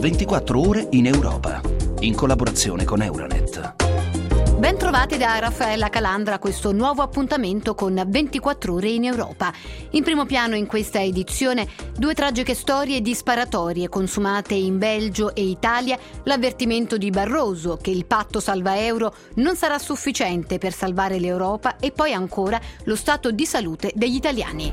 24 ore in Europa, in collaborazione con Euronet. Ben trovati da Raffaella Calandra a questo nuovo appuntamento con 24 ore in Europa. In primo piano in questa edizione 2 tragiche storie di sparatorie consumate in Belgio e Italia, l'avvertimento di Barroso che il patto salva euro non sarà sufficiente per salvare l'Europa e poi ancora lo stato di salute degli italiani.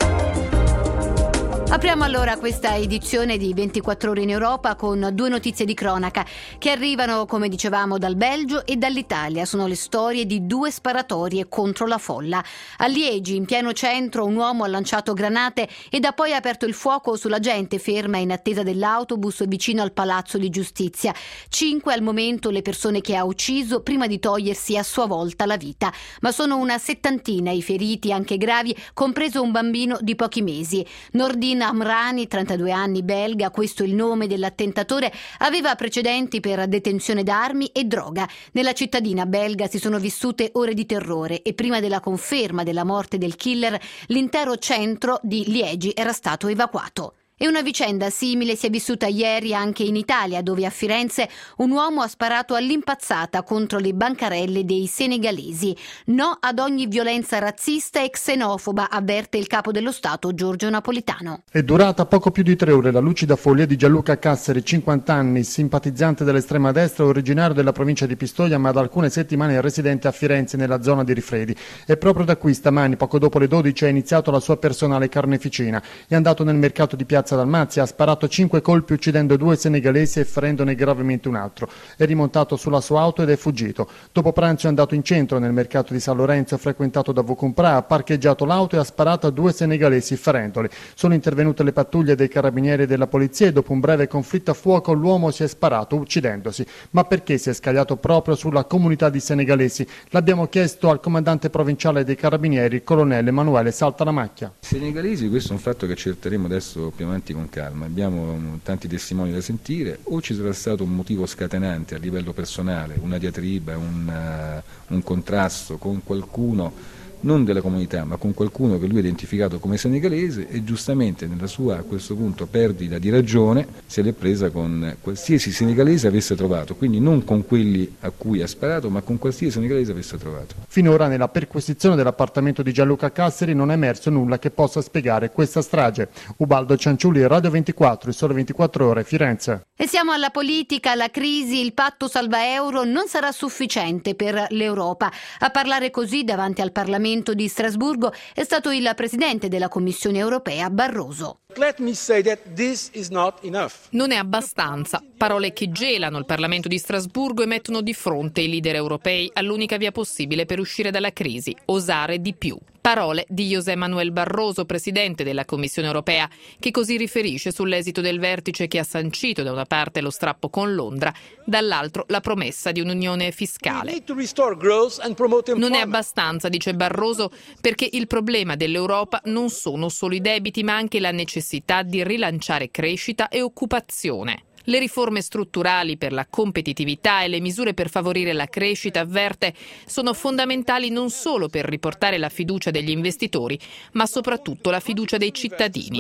Apriamo allora questa edizione di 24 ore in Europa con 2 notizie di cronaca che arrivano, come dicevamo, dal Belgio e dall'Italia. Sono le storie di 2 sparatorie contro la folla. A Liegi, in pieno centro, un uomo ha lanciato granate ed ha poi aperto il fuoco sulla gente ferma in attesa dell'autobus vicino al Palazzo di Giustizia. 5 al momento le persone che ha ucciso prima di togliersi a sua volta la vita, ma sono una settantina i feriti, anche gravi, compreso un bambino di pochi mesi. Nordin Amrani, 32 anni, belga, questo è il nome dell'attentatore, aveva precedenti per detenzione d'armi e droga. Nella cittadina belga si sono vissute ore di terrore e prima della conferma della morte del killer l'intero centro di Liegi era stato evacuato. E una vicenda simile si è vissuta ieri anche in Italia, dove a Firenze un uomo ha sparato all'impazzata contro le bancarelle dei senegalesi. No ad ogni violenza razzista e xenofoba, avverte il capo dello Stato Giorgio Napolitano. È durata poco più di 3 ore la lucida follia di Gianluca Casseri, 50 anni, simpatizzante dell'estrema destra, originario della provincia di Pistoia, ma da alcune settimane residente a Firenze nella zona di Rifredi. E proprio da qui stamani, poco dopo le 12, ha iniziato la sua personale carneficina. È andato nel mercato di Piazza Dalmazia, ha sparato 5 colpi uccidendo 2 senegalesi e ferendone gravemente un altro. È rimontato sulla sua auto ed è fuggito. Dopo pranzo è andato in centro nel mercato di San Lorenzo frequentato da Vucumpra, ha parcheggiato l'auto e ha sparato a 2 senegalesi ferendoli. Sono intervenute le pattuglie dei carabinieri e della polizia e dopo un breve conflitto a fuoco l'uomo si è sparato uccidendosi. Ma perché si è scagliato proprio sulla comunità di senegalesi? L'abbiamo chiesto al comandante provinciale dei carabinieri, il colonnello Emanuele Saltalamacchia. Senegalesi, questo è un fatto che cercheremo adesso più avanti con calma, abbiamo tanti testimoni da sentire, o ci sarà stato un motivo scatenante a livello personale, una diatriba, un contrasto con qualcuno non della comunità ma con qualcuno che lui ha identificato come senegalese e giustamente nella sua a questo punto perdita di ragione se l'è presa con qualsiasi senegalese avesse trovato, quindi non con quelli a cui ha sparato ma con qualsiasi senegalese avesse trovato. Finora nella perquisizione dell'appartamento di Gianluca Casseri non è emerso nulla che possa spiegare questa strage. Ubaldo Cianciulli, Radio 24, il Sole 24 Ore, Firenze. E siamo alla politica, la crisi, il patto salva euro non sarà sufficiente per l'Europa. A parlare così davanti al Parlamento di Strasburgo è stato il presidente della Commissione europea Barroso. Non è abbastanza. Parole che gelano il Parlamento di Strasburgo e mettono di fronte i leader europei all'unica via possibile per uscire dalla crisi, osare di più. Parole di José Manuel Barroso, presidente della Commissione europea, che così riferisce sull'esito del vertice che ha sancito da una parte lo strappo con Londra, dall'altro la promessa di un'unione fiscale. Non è abbastanza, dice Barroso, perché il problema dell'Europa non sono solo i debiti, ma anche la necessità di rilanciare crescita e occupazione. Le riforme strutturali per la competitività e le misure per favorire la crescita, avverte, sono fondamentali non solo per riportare la fiducia degli investitori, ma soprattutto la fiducia dei cittadini.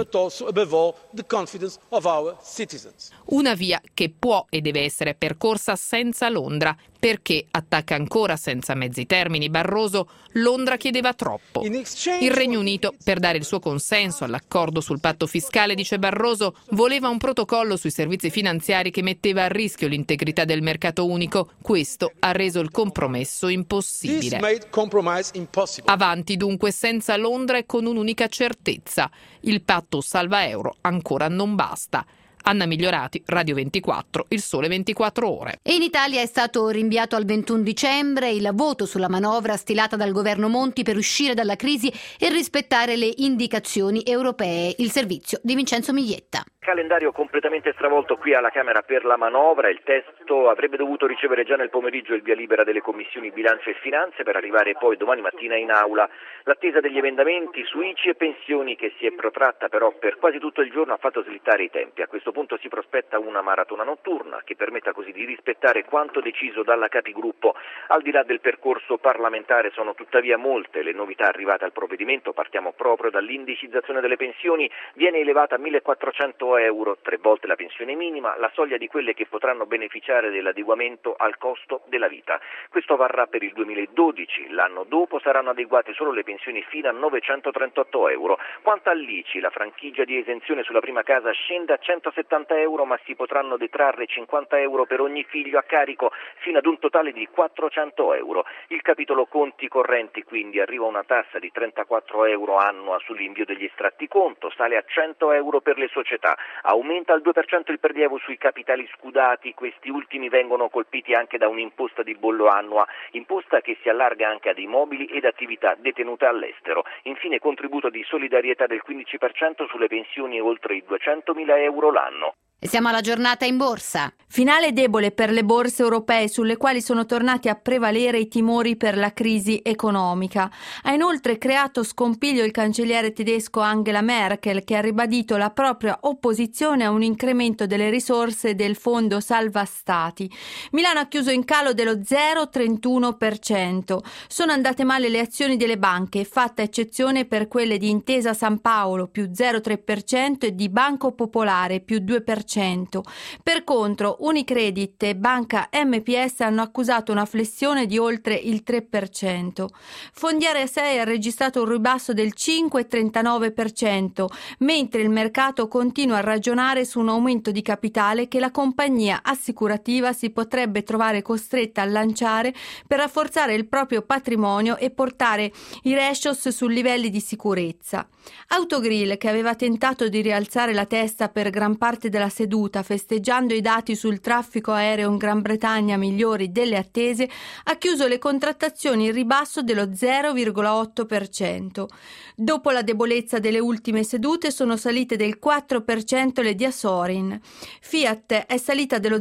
Una via che può e deve essere percorsa senza Londra, perché, attacca ancora senza mezzi termini Barroso, Londra chiedeva troppo. Il Regno Unito, per dare il suo consenso all'accordo sul patto fiscale, dice Barroso, voleva un protocollo sui servizi finanziari che metteva a rischio l'integrità del mercato unico. Questo ha reso il compromesso impossibile. Avanti dunque senza Londra e con un'unica certezza: il patto salva euro ancora non basta. Anna Migliorati, Radio 24, il Sole 24 Ore. E in Italia è stato rinviato al 21 dicembre il voto sulla manovra stilata dal governo Monti per uscire dalla crisi e rispettare le indicazioni europee. Il servizio di Vincenzo Miglietta. Calendario completamente stravolto qui alla Camera per la manovra. Il testo avrebbe dovuto ricevere già nel pomeriggio il via libera delle commissioni bilancio e finanze per arrivare poi domani mattina in aula. L'attesa degli emendamenti su ICI e pensioni, che si è protratta però per quasi tutto il giorno, ha fatto slittare i tempi. A questo punto si prospetta una maratona notturna che permetta così di rispettare quanto deciso dalla Capigruppo. Al di là del percorso parlamentare sono tuttavia molte le novità arrivate al provvedimento. Partiamo proprio dall'indicizzazione delle pensioni. Viene elevata a 1.400 euro, 3 volte la pensione minima, la soglia di quelle che potranno beneficiare dell'adeguamento al costo della vita. Questo varrà per il 2012, l'anno dopo saranno adeguate solo le pensioni fino a 938 euro. Quanto all'ICI, la franchigia di esenzione sulla prima casa scende a 170 euro, ma si potranno detrarre 50 euro per ogni figlio a carico, fino ad un totale di 400 euro. Il capitolo conti correnti quindi arriva a una tassa di 34 euro annua sull'invio degli estratti conto, sale a 100 euro per le società, aumenta al 2% il prelievo sui capitali scudati, questi ultimi vengono colpiti anche da un'imposta di bollo annua, imposta che si allarga anche ad immobili ed attività detenute all'estero. Infine contributo di solidarietà del 15% sulle pensioni oltre i 200.000 euro l'anno. E siamo alla giornata in borsa. Finale debole per le borse europee, sulle quali sono tornati a prevalere i timori per la crisi economica. Ha inoltre creato scompiglio il cancelliere tedesco Angela Merkel, che ha ribadito la propria opposizione a un incremento delle risorse del fondo salva stati. Milano ha chiuso in calo dello 0,31%. Sono andate male le azioni delle banche, fatta eccezione per quelle di Intesa San Paolo più 0,3% e di Banco Popolare più 2%. Per contro, Unicredit e Banca MPS hanno accusato una flessione di oltre il 3%. Fondiaria 6 ha registrato un ribasso del 5,39%, mentre il mercato continua a ragionare su un aumento di capitale che la compagnia assicurativa si potrebbe trovare costretta a lanciare per rafforzare il proprio patrimonio e portare i ratios su livelli di sicurezza. Autogrill, che aveva tentato di rialzare la testa per gran parte della seduta, festeggiando i dati sul traffico aereo in Gran Bretagna migliori delle attese, ha chiuso le contrattazioni in ribasso dello 0,8%. Dopo la debolezza delle ultime sedute sono salite del 4% le di Asorin. Fiat è salita dello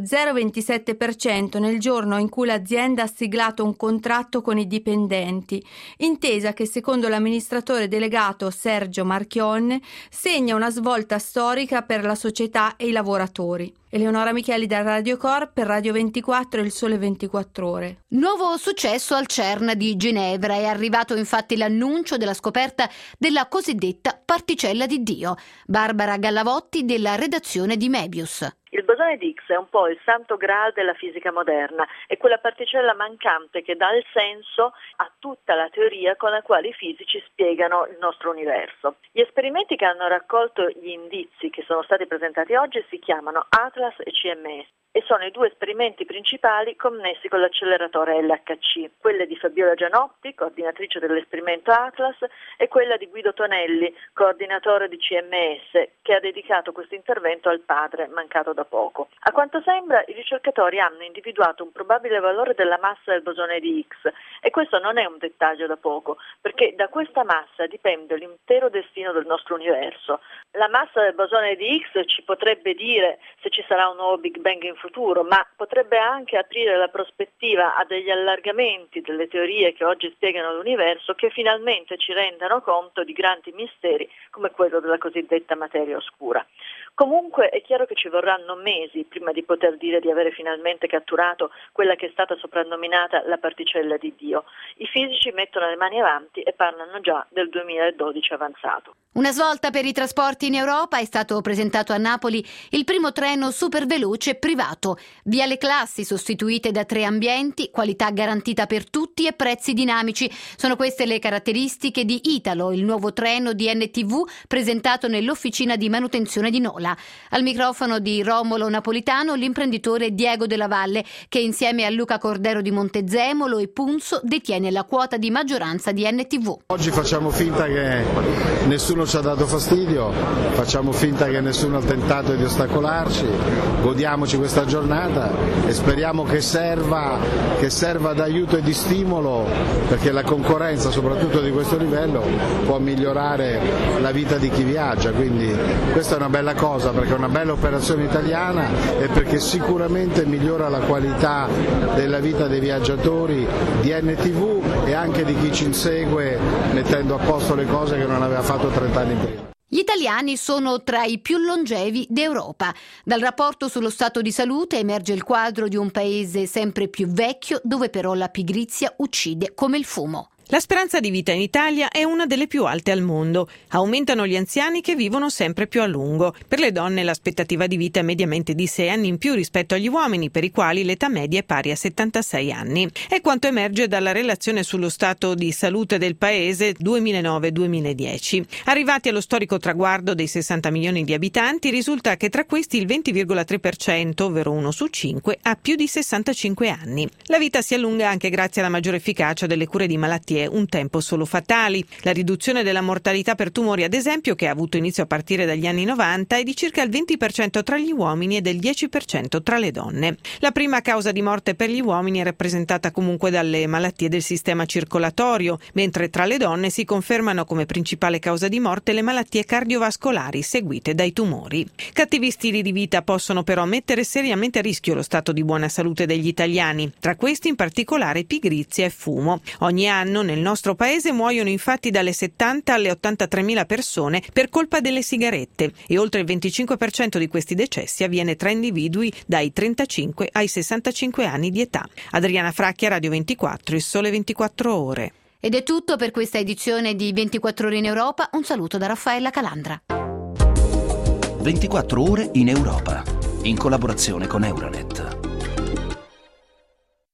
0,27% nel giorno in cui l'azienda ha siglato un contratto con i dipendenti, intesa che secondo l'amministratore delegato Sergio Marchionne segna una svolta storica per la società e i lavoratori. Eleonora Micheli da Radio Cor per Radio 24 e Il Sole 24 Ore. Nuovo successo al CERN di Ginevra. È arrivato infatti l'annuncio della scoperta della cosiddetta particella di Dio. Barbara Gallavotti della redazione di Mebius. Il bosone di Higgs è un po' il santo graal della fisica moderna, è quella particella mancante che dà il senso a tutta la teoria con la quale i fisici spiegano il nostro universo. Gli esperimenti che hanno raccolto gli indizi che sono stati presentati oggi si chiamano Atlas e CMS e sono i due esperimenti principali connessi con l'acceleratore LHC, quelle di Fabiola Gianotti, coordinatrice dell'esperimento Atlas, e quella di Guido Tonelli, coordinatore di CMS, che ha dedicato questo intervento al padre mancato da poco. A quanto sembra, i ricercatori hanno individuato un probabile valore della massa del bosone di Higgs e questo non è un dettaglio da poco, perché da questa massa dipende l'intero destino del nostro universo. La massa del bosone di Higgs ci potrebbe dire se ci sarà un nuovo Big Bang in futuro, ma potrebbe anche aprire la prospettiva a degli allargamenti delle teorie che oggi spiegano l'universo che finalmente ci rendano conto di grandi misteri come quello della cosiddetta materia oscura. Comunque è chiaro che ci vorranno mesi prima di poter dire di avere finalmente catturato quella che è stata soprannominata la particella di Dio. I fisici mettono le mani avanti e parlano già del 2012 avanzato. Una svolta per i trasporti in Europa. È stato presentato a Napoli il primo treno superveloce privato. Via le classi sostituite da 3 ambienti, qualità garantita per tutti e prezzi dinamici. Sono queste le caratteristiche di Italo, il nuovo treno di NTV presentato nell'officina di manutenzione di Nola. Al microfono di Romolo Napolitano l'imprenditore Diego Della Valle, che insieme a Luca Cordero di Montezemolo e Punzo detiene la quota di maggioranza di NTV. Oggi facciamo finta che nessuno ci ha dato fastidio, facciamo finta che nessuno ha tentato di ostacolarci, godiamoci questa giornata e speriamo che serva d'aiuto e di stimolo, perché la concorrenza soprattutto di questo livello può migliorare la vita di chi viaggia, quindi questa è una bella cosa perché è una bella operazione italiana e perché sicuramente migliora la qualità della vita dei viaggiatori di NTV e anche di chi ci insegue, mettendo a posto le cose che non aveva fatto 30 anni prima. Gli italiani sono tra i più longevi d'Europa. Dal rapporto sullo stato di salute emerge il quadro di un paese sempre più vecchio, dove però la pigrizia uccide come il fumo. La speranza di vita in Italia è una delle più alte al mondo. Aumentano gli anziani che vivono sempre più a lungo. Per le donne l'aspettativa di vita è mediamente di 6 anni in più rispetto agli uomini, per i quali l'età media è pari a 76 anni. È quanto emerge dalla relazione sullo stato di salute del paese 2009-2010. Arrivati allo storico traguardo dei 60 milioni di abitanti, risulta che tra questi il 20,3%, ovvero 1 su 5, ha più di 65 anni. La vita si allunga anche grazie alla maggiore efficacia delle cure di malattie un tempo solo fatali. La riduzione della mortalità per tumori, ad esempio, che ha avuto inizio a partire dagli anni 90, è di circa il 20% tra gli uomini e del 10% tra le donne. La prima causa di morte per gli uomini è rappresentata comunque dalle malattie del sistema circolatorio, mentre tra le donne si confermano come principale causa di morte le malattie cardiovascolari seguite dai tumori. Cattivi stili di vita possono però mettere seriamente a rischio lo stato di buona salute degli italiani, tra questi in particolare pigrizia e fumo. Ogni anno nel nostro paese muoiono infatti dalle 70 alle 83.000 persone per colpa delle sigarette e oltre il 25% di questi decessi avviene tra individui dai 35 ai 65 anni di età. Adriana Fracchia, Radio 24, Il Sole 24 Ore. Ed è tutto per questa edizione di 24 ore in Europa. Un saluto da Raffaella Calandra. 24 ore in Europa, in collaborazione con Euronet.